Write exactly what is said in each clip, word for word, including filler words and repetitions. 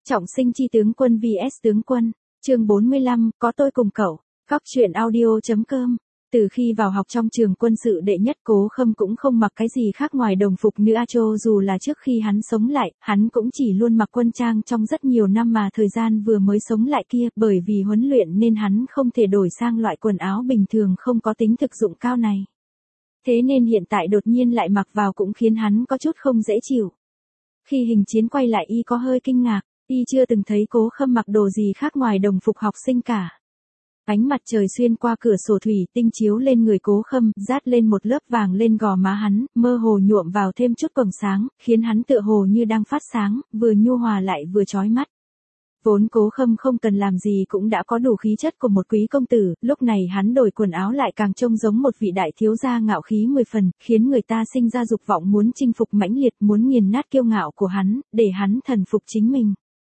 Trọng sinh chi tướng quân vs tướng quân, chương bốn mươi lăm, có tôi cùng cậu, góc truyện audio.com. Từ khi vào học trong trường quân sự đệ nhất, Cố Khâm cũng không mặc cái gì khác ngoài đồng phục nữ A-chô. Dù là trước khi hắn sống lại, hắn cũng chỉ luôn mặc quân trang trong rất nhiều năm mà thời gian vừa mới sống lại kia, bởi vì huấn luyện nên hắn không thể đổi sang loại quần áo bình thường không có tính thực dụng cao này. Thế nên hiện tại đột nhiên lại mặc vào cũng khiến hắn có chút không dễ chịu. Khi Hình Chiến quay lại, y có hơi kinh ngạc, y chưa từng thấy Cố Khâm mặc đồ gì khác ngoài đồng phục học sinh cả. Ánh mặt trời xuyên qua cửa sổ thủy tinh chiếu lên người Cố Khâm, rát lên một lớp vàng lên gò má hắn, mơ hồ nhuộm vào thêm chút quầng sáng, khiến hắn tựa hồ như đang phát sáng, vừa nhu hòa lại vừa chói mắt. Vốn Cố Khâm không cần làm gì cũng đã có đủ khí chất của một quý công tử, lúc này hắn đổi quần áo lại càng trông giống một vị đại thiếu gia ngạo khí mười phần, khiến người ta sinh ra dục vọng muốn chinh phục mãnh liệt, muốn nghiền nát kiêu ngạo của hắn, để hắn thần phục chính mình.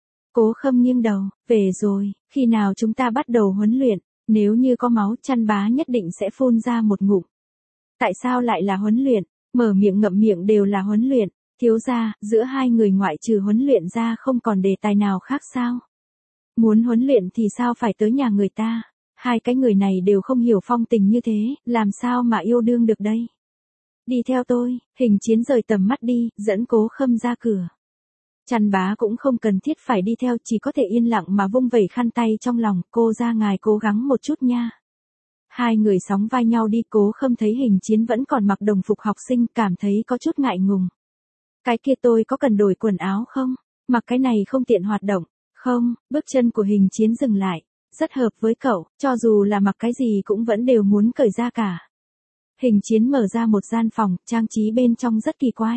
Cố Khâm nghiêng đầu, về rồi, khi nào chúng ta bắt đầu huấn luyện, nếu như có máu, Chăn Bá nhất định sẽ phun ra một ngụm. Tại sao lại là huấn luyện, mở miệng ngậm miệng đều là huấn luyện, thiếu gia, giữa hai người ngoại trừ huấn luyện ra không còn đề tài nào khác sao? Muốn huấn luyện thì sao phải tới nhà người ta, hai cái người này đều không hiểu phong tình như thế, làm sao mà yêu đương được đây? Đi theo tôi, Hình Chiến rời tầm mắt đi, dẫn Cố Khâm ra cửa. Chăn Bá cũng không cần thiết phải đi theo, chỉ có thể yên lặng mà vung vẩy khăn tay trong lòng, cô ra ngài cố gắng một chút nha. Hai người sóng vai nhau đi, Cố Khâm thấy Hình Chiến vẫn còn mặc đồng phục học sinh, cảm thấy có chút ngại ngùng. Cái kia tôi có cần đổi quần áo không? Mặc cái này không tiện hoạt động. Không, bước chân của Hình Chiến dừng lại, rất hợp với cậu, cho dù là mặc cái gì cũng vẫn đều muốn cởi ra cả. Hình Chiến mở ra một gian phòng, trang trí bên trong rất kỳ quái.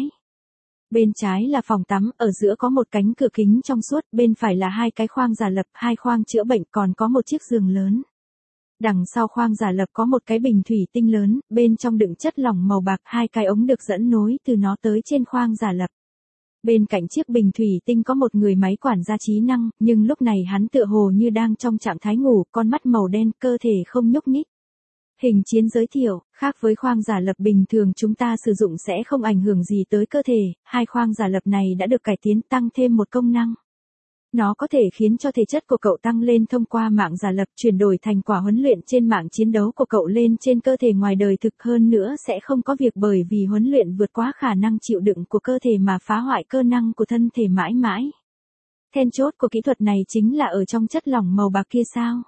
Bên trái là phòng tắm, ở giữa có một cánh cửa kính trong suốt, bên phải là hai cái khoang giả lập, hai khoang chữa bệnh, còn có một chiếc giường lớn. Đằng sau khoang giả lập có một cái bình thủy tinh lớn, bên trong đựng chất lỏng màu bạc, hai cái ống được dẫn nối từ nó tới trên khoang giả lập. Bên cạnh chiếc bình thủy tinh có một người máy quản gia trí năng, nhưng lúc này hắn tựa hồ như đang trong trạng thái ngủ, con mắt màu đen, cơ thể không nhúc nhích. Hình Chiến giới thiệu, khác với khoang giả lập bình thường chúng ta sử dụng sẽ không ảnh hưởng gì tới cơ thể, hai khoang giả lập này đã được cải tiến tăng thêm một công năng. Nó có thể khiến cho thể chất của cậu tăng lên thông qua mạng giả lập, chuyển đổi thành quả huấn luyện trên mạng chiến đấu của cậu lên trên cơ thể ngoài đời thực, hơn nữa sẽ không có việc bởi vì huấn luyện vượt quá khả năng chịu đựng của cơ thể mà phá hoại cơ năng của thân thể mãi mãi. Then chốt của kỹ thuật này chính là ở trong chất lỏng màu bạc kia sao?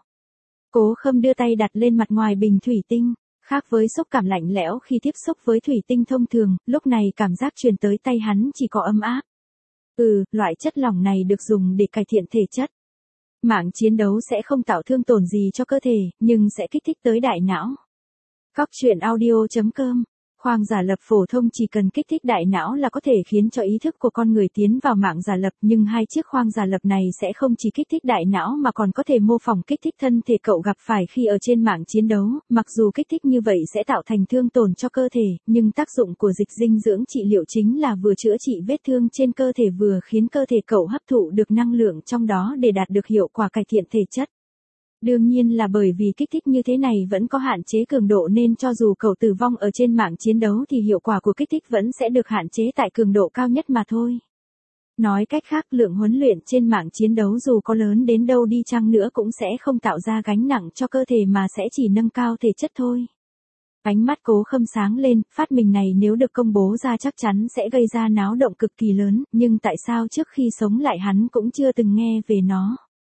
Cố Khâm đưa tay đặt lên mặt ngoài bình thủy tinh, khác với xúc cảm lạnh lẽo khi tiếp xúc với thủy tinh thông thường, lúc này cảm giác truyền tới tay hắn chỉ có ấm áp. Ừ, loại chất lỏng này được dùng để cải thiện thể chất. Mạng chiến đấu sẽ không tạo thương tổn gì cho cơ thể, nhưng sẽ kích thích tới đại não. Góc truyện audio.com. Khoang giả lập phổ thông chỉ cần kích thích đại não là có thể khiến cho ý thức của con người tiến vào mạng giả lập, nhưng hai chiếc khoang giả lập này sẽ không chỉ kích thích đại não mà còn có thể mô phỏng kích thích thân thể cậu gặp phải khi ở trên mạng chiến đấu, mặc dù kích thích như vậy sẽ tạo thành thương tổn cho cơ thể, nhưng tác dụng của dịch dinh dưỡng trị liệu chính là vừa chữa trị vết thương trên cơ thể vừa khiến cơ thể cậu hấp thụ được năng lượng trong đó để đạt được hiệu quả cải thiện thể chất. Đương nhiên là bởi vì kích thích như thế này vẫn có hạn chế cường độ nên cho dù cậu tử vong ở trên mạng chiến đấu thì hiệu quả của kích thích vẫn sẽ được hạn chế tại cường độ cao nhất mà thôi. Nói cách khác, lượng huấn luyện trên mạng chiến đấu dù có lớn đến đâu đi chăng nữa cũng sẽ không tạo ra gánh nặng cho cơ thể mà sẽ chỉ nâng cao thể chất thôi. Ánh mắt Cố Khâm sáng lên, phát minh này nếu được công bố ra chắc chắn sẽ gây ra náo động cực kỳ lớn, nhưng tại sao trước khi sống lại hắn cũng chưa từng nghe về nó?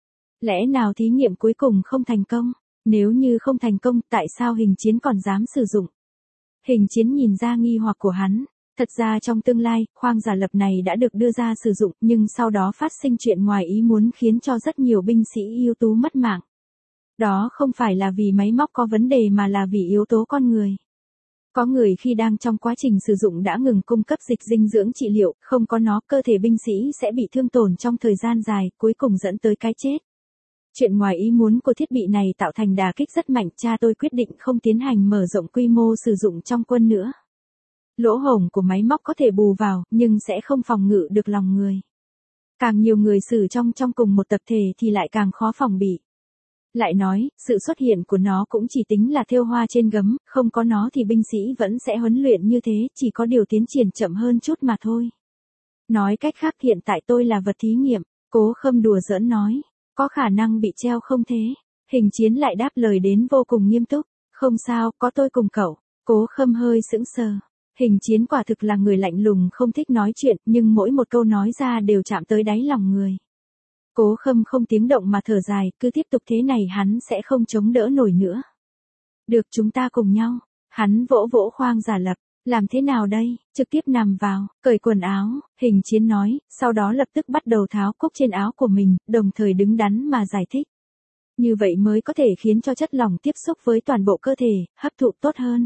Lẽ nào thí nghiệm cuối cùng không thành công? Nếu như không thành công, tại sao Hình Chiến còn dám sử dụng? Hình Chiến nhìn ra nghi hoặc của hắn. Thật ra trong tương lai, khoang giả lập này đã được đưa ra sử dụng, nhưng sau đó phát sinh chuyện ngoài ý muốn khiến cho rất nhiều binh sĩ ưu tú mất mạng. Đó không phải là vì máy móc có vấn đề mà là vì yếu tố con người. Có người khi đang trong quá trình sử dụng đã ngừng cung cấp dịch dinh dưỡng trị liệu, không có nó, cơ thể binh sĩ sẽ bị thương tổn trong thời gian dài, cuối cùng dẫn tới cái chết. Chuyện ngoài ý muốn của thiết bị này tạo thành đả kích rất mạnh, cha tôi quyết định không tiến hành mở rộng quy mô sử dụng trong quân nữa. Lỗ hổng của máy móc có thể bù vào, nhưng sẽ không phòng ngự được lòng người. Càng nhiều người sử trong trong cùng một tập thể thì lại càng khó phòng bị. Lại nói, sự xuất hiện của nó cũng chỉ tính là thêu hoa trên gấm, không có nó thì binh sĩ vẫn sẽ huấn luyện như thế, chỉ có điều tiến triển chậm hơn chút mà thôi. Nói cách khác hiện tại tôi là vật thí nghiệm. Cố Khâm đùa giỡn nói, có khả năng bị treo không thế? Hình Chiến lại đáp lời đến vô cùng nghiêm túc, không sao, có tôi cùng cậu. Cố Khâm hơi sững sờ. Hình Chiến quả thực là người lạnh lùng không thích nói chuyện, nhưng mỗi một câu nói ra đều chạm tới đáy lòng người. Cố Khâm không tiếng động mà thở dài, cứ tiếp tục thế này hắn sẽ không chống đỡ nổi nữa. Được, chúng ta cùng nhau. Hắn vỗ vỗ khoang giả lập, làm thế nào đây, trực tiếp nằm vào, cởi quần áo, Hình Chiến nói, sau đó lập tức bắt đầu tháo cúc trên áo của mình, đồng thời đứng đắn mà giải thích. Như vậy mới có thể khiến cho chất lỏng tiếp xúc với toàn bộ cơ thể, hấp thụ tốt hơn.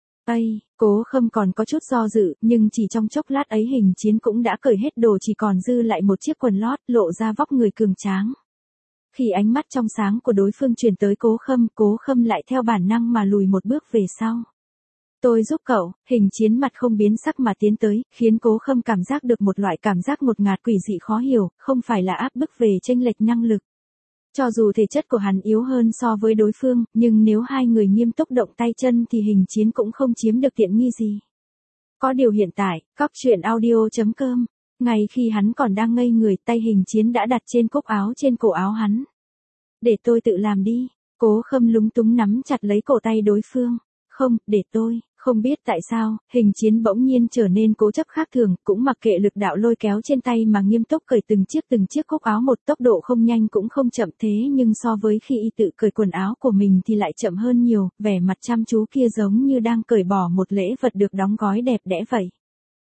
Ây, Cố Khâm còn có chút do dự, nhưng chỉ trong chốc lát ấy Hình Chiến cũng đã cởi hết đồ, chỉ còn dư lại một chiếc quần lót, lộ ra vóc người cường tráng. Khi ánh mắt trong sáng của đối phương chuyển tới Cố Khâm, Cố Khâm lại theo bản năng mà lùi một bước về sau. Tôi giúp cậu, Hình Chiến mặt không biến sắc mà tiến tới, khiến Cố Khâm cảm giác được một loại cảm giác ngột ngạt quỷ dị khó hiểu, không phải là áp bức về chênh lệch năng lực. Cho dù thể chất của hắn yếu hơn so với đối phương, nhưng nếu hai người nghiêm túc động tay chân thì Hình Chiến cũng không chiếm được tiện nghi gì. Có điều hiện tại, cóc truyện audio chấm com, ngay khi hắn còn đang ngây người, tay Hình Chiến đã đặt trên cúc áo trên cổ áo hắn. Để tôi tự làm đi, Cố Khâm lúng túng nắm chặt lấy cổ tay đối phương. Không, để tôi. Không biết tại sao, Hình Chiến bỗng nhiên trở nên cố chấp khác thường, cũng mặc kệ lực đạo lôi kéo trên tay mà nghiêm túc cởi từng chiếc từng chiếc cúc áo, một tốc độ không nhanh cũng không chậm, thế nhưng so với khi y tự cởi quần áo của mình thì lại chậm hơn nhiều, vẻ mặt chăm chú kia giống như đang cởi bỏ một lễ vật được đóng gói đẹp đẽ vậy.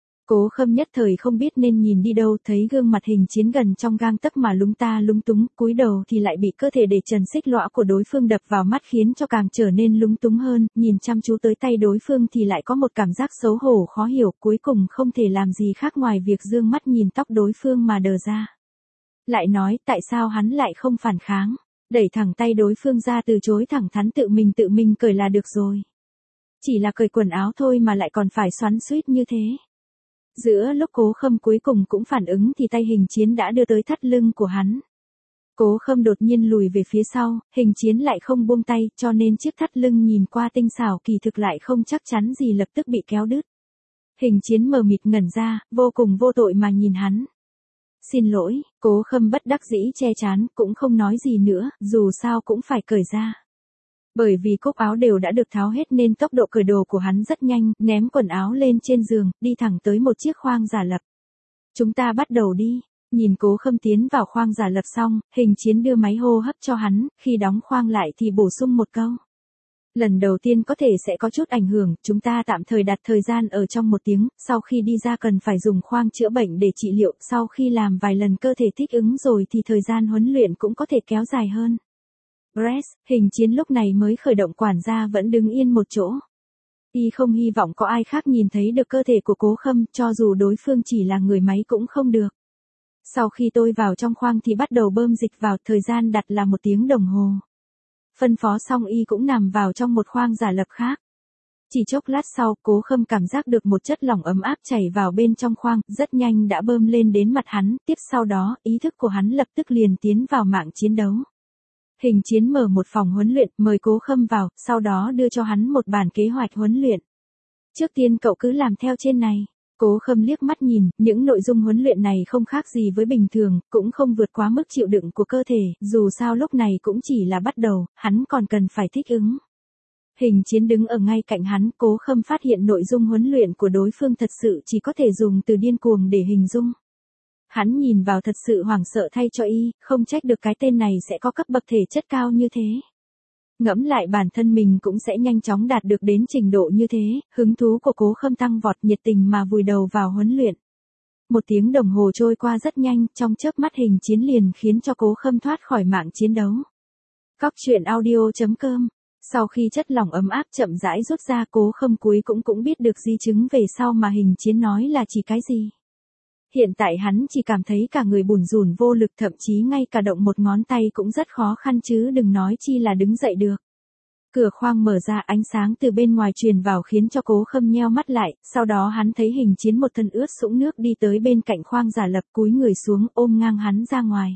Cố Khâm nhất thời không biết nên nhìn đi đâu, thấy gương mặt Hình Chiến gần trong gang tấc mà lúng ta lúng túng, cúi đầu thì lại bị cơ thể để trần xích lõa của đối phương đập vào mắt khiến cho càng trở nên lúng túng hơn, nhìn chăm chú tới tay đối phương thì lại có một cảm giác xấu hổ khó hiểu, cuối cùng không thể làm gì khác ngoài việc dương mắt nhìn tóc đối phương mà đờ ra. Lại nói, tại sao hắn lại không phản kháng, đẩy thẳng tay đối phương ra từ chối thẳng thắn tự mình tự mình cởi là được rồi. Chỉ là cởi quần áo thôi mà lại còn phải xoắn xuýt như thế. Giữa lúc Cố Khâm cuối cùng cũng phản ứng thì tay Hình Chiến đã đưa tới thắt lưng của hắn. Cố Khâm đột nhiên lùi về phía sau, Hình Chiến lại không buông tay, cho nên chiếc thắt lưng nhìn qua tinh xảo kỳ thực lại không chắc chắn gì lập tức bị kéo đứt. Hình Chiến mờ mịt ngẩn ra, vô cùng vô tội mà nhìn hắn. Xin lỗi, Cố Khâm bất đắc dĩ che trán, cũng không nói gì nữa, dù sao cũng phải cởi ra. Bởi vì cúc áo đều đã được tháo hết nên tốc độ cởi đồ của hắn rất nhanh, ném quần áo lên trên giường, đi thẳng tới một chiếc khoang giả lập. Chúng ta bắt đầu đi. Nhìn Cố Khâm tiến vào khoang giả lập xong, Hình Chiến đưa máy hô hấp cho hắn, khi đóng khoang lại thì bổ sung một câu. Lần đầu tiên có thể sẽ có chút ảnh hưởng, chúng ta tạm thời đặt thời gian ở trong một tiếng, sau khi đi ra cần phải dùng khoang chữa bệnh để trị liệu, sau khi làm vài lần cơ thể thích ứng rồi thì thời gian huấn luyện cũng có thể kéo dài hơn. Press, Hình Chiến lúc này mới khởi động, quản gia vẫn đứng yên một chỗ. Y không hy vọng có ai khác nhìn thấy được cơ thể của Cố Khâm, cho dù đối phương chỉ là người máy cũng không được. Sau khi tôi vào trong khoang thì bắt đầu bơm dịch vào, thời gian đặt là một tiếng đồng hồ. Phân phó xong Y cũng nằm vào trong một khoang giả lập khác. Chỉ chốc lát sau, Cố Khâm cảm giác được một chất lỏng ấm áp chảy vào bên trong khoang, rất nhanh đã bơm lên đến mặt hắn, tiếp sau đó, ý thức của hắn lập tức liền tiến vào mạng chiến đấu. Hình Chiến mở một phòng huấn luyện, mời Cố Khâm vào, sau đó đưa cho hắn một bản kế hoạch huấn luyện. Trước tiên cậu cứ làm theo trên này. Cố Khâm liếc mắt nhìn, những nội dung huấn luyện này không khác gì với bình thường, cũng không vượt quá mức chịu đựng của cơ thể, dù sao lúc này cũng chỉ là bắt đầu, hắn còn cần phải thích ứng. Hình Chiến đứng ở ngay cạnh hắn, Cố Khâm phát hiện nội dung huấn luyện của đối phương thật sự chỉ có thể dùng từ điên cuồng để hình dung. Hắn nhìn vào thật sự hoảng sợ thay cho Y, không trách được cái tên này sẽ có cấp bậc thể chất cao như thế. Ngẫm lại bản thân mình cũng sẽ nhanh chóng đạt được đến trình độ như thế, hứng thú của Cố Khâm tăng vọt, nhiệt tình mà vùi đầu vào huấn luyện. Một tiếng đồng hồ trôi qua rất nhanh, trong chớp mắt Hình Chiến liền khiến cho Cố Khâm thoát khỏi mạng chiến đấu. Cóc truyện audio chấm com. Sau khi chất lỏng ấm áp chậm rãi rút ra, Cố Khâm cuối cũng cũng biết được di chứng về sau mà Hình Chiến nói là chỉ cái gì. Hiện tại hắn chỉ cảm thấy cả người bủn rủn vô lực, thậm chí ngay cả động một ngón tay cũng rất khó khăn chứ đừng nói chi là đứng dậy được. Cửa khoang mở ra, ánh sáng từ bên ngoài truyền vào khiến cho Cố Khâm nheo mắt lại, sau đó hắn thấy Hình Chiến một thân ướt sũng nước đi tới bên cạnh khoang giả lập, cúi người xuống ôm ngang hắn ra ngoài.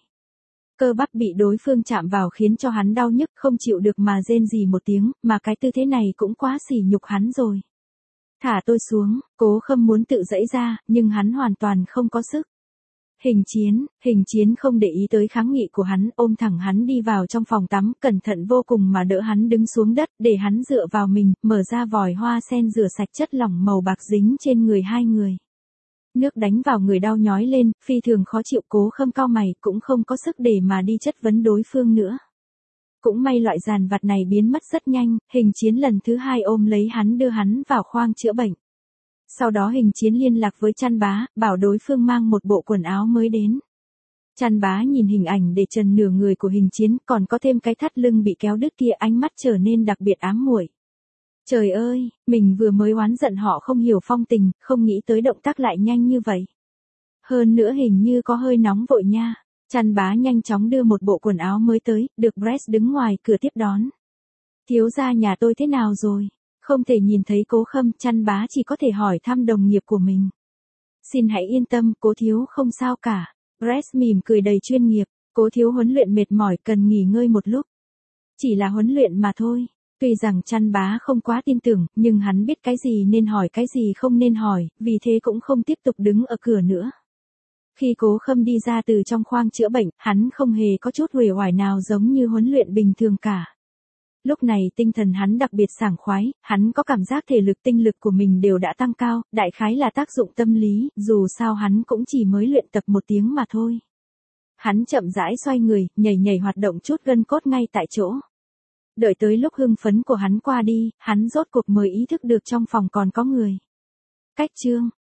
Cơ bắp bị đối phương chạm vào khiến cho hắn đau nhức không chịu được mà rên rỉ một tiếng, mà cái tư thế này cũng quá sỉ nhục hắn rồi. Thả tôi xuống, Cố Khâm muốn tự giãy ra, nhưng hắn hoàn toàn không có sức. Hình Chiến, Hình Chiến không để ý tới kháng nghị của hắn, ôm thẳng hắn đi vào trong phòng tắm, cẩn thận vô cùng mà đỡ hắn đứng xuống đất, để hắn dựa vào mình, mở ra vòi hoa sen rửa sạch chất lỏng màu bạc dính trên người hai người. Nước đánh vào người đau nhói lên, phi thường khó chịu. Cố Khâm cau mày, cũng không có sức để mà đi chất vấn đối phương nữa. Cũng may loại dàn vặt này biến mất rất nhanh, Hình Chiến lần thứ hai ôm lấy hắn đưa hắn vào khoang chữa bệnh. Sau đó Hình Chiến liên lạc với Chăn Bá, bảo đối phương mang một bộ quần áo mới đến. Chăn Bá nhìn hình ảnh để trần nửa người của Hình Chiến, còn có thêm cái thắt lưng bị kéo đứt kia, ánh mắt trở nên đặc biệt ám muội. Trời ơi, mình vừa mới oán giận họ không hiểu phong tình, không nghĩ tới động tác lại nhanh như vậy. Hơn nữa hình như có hơi nóng vội nha. Chăn Bá nhanh chóng đưa một bộ quần áo mới tới, được Brett đứng ngoài cửa tiếp đón. Thiếu gia nhà tôi thế nào rồi? Không thể nhìn thấy Cố Khâm, Chăn Bá chỉ có thể hỏi thăm đồng nghiệp của mình. Xin hãy yên tâm, Cố thiếu không sao cả. Brett mỉm cười đầy chuyên nghiệp. Cố thiếu huấn luyện mệt mỏi, cần nghỉ ngơi một lúc. Chỉ là huấn luyện mà thôi. Tuy rằng Chăn Bá không quá tin tưởng, nhưng hắn biết cái gì nên hỏi cái gì không nên hỏi, vì thế cũng không tiếp tục đứng ở cửa nữa. Khi Cố Khâm đi ra từ trong khoang chữa bệnh, hắn không hề có chút uể oải nào giống như huấn luyện bình thường cả. Lúc này tinh thần hắn đặc biệt sảng khoái, hắn có cảm giác thể lực tinh lực của mình đều đã tăng cao, đại khái là tác dụng tâm lý, dù sao hắn cũng chỉ mới luyện tập một tiếng mà thôi. Hắn chậm rãi xoay người, nhảy nhảy hoạt động chút gân cốt ngay tại chỗ. Đợi tới lúc hưng phấn của hắn qua đi, hắn rốt cuộc mới ý thức được trong phòng còn có người. Cách chương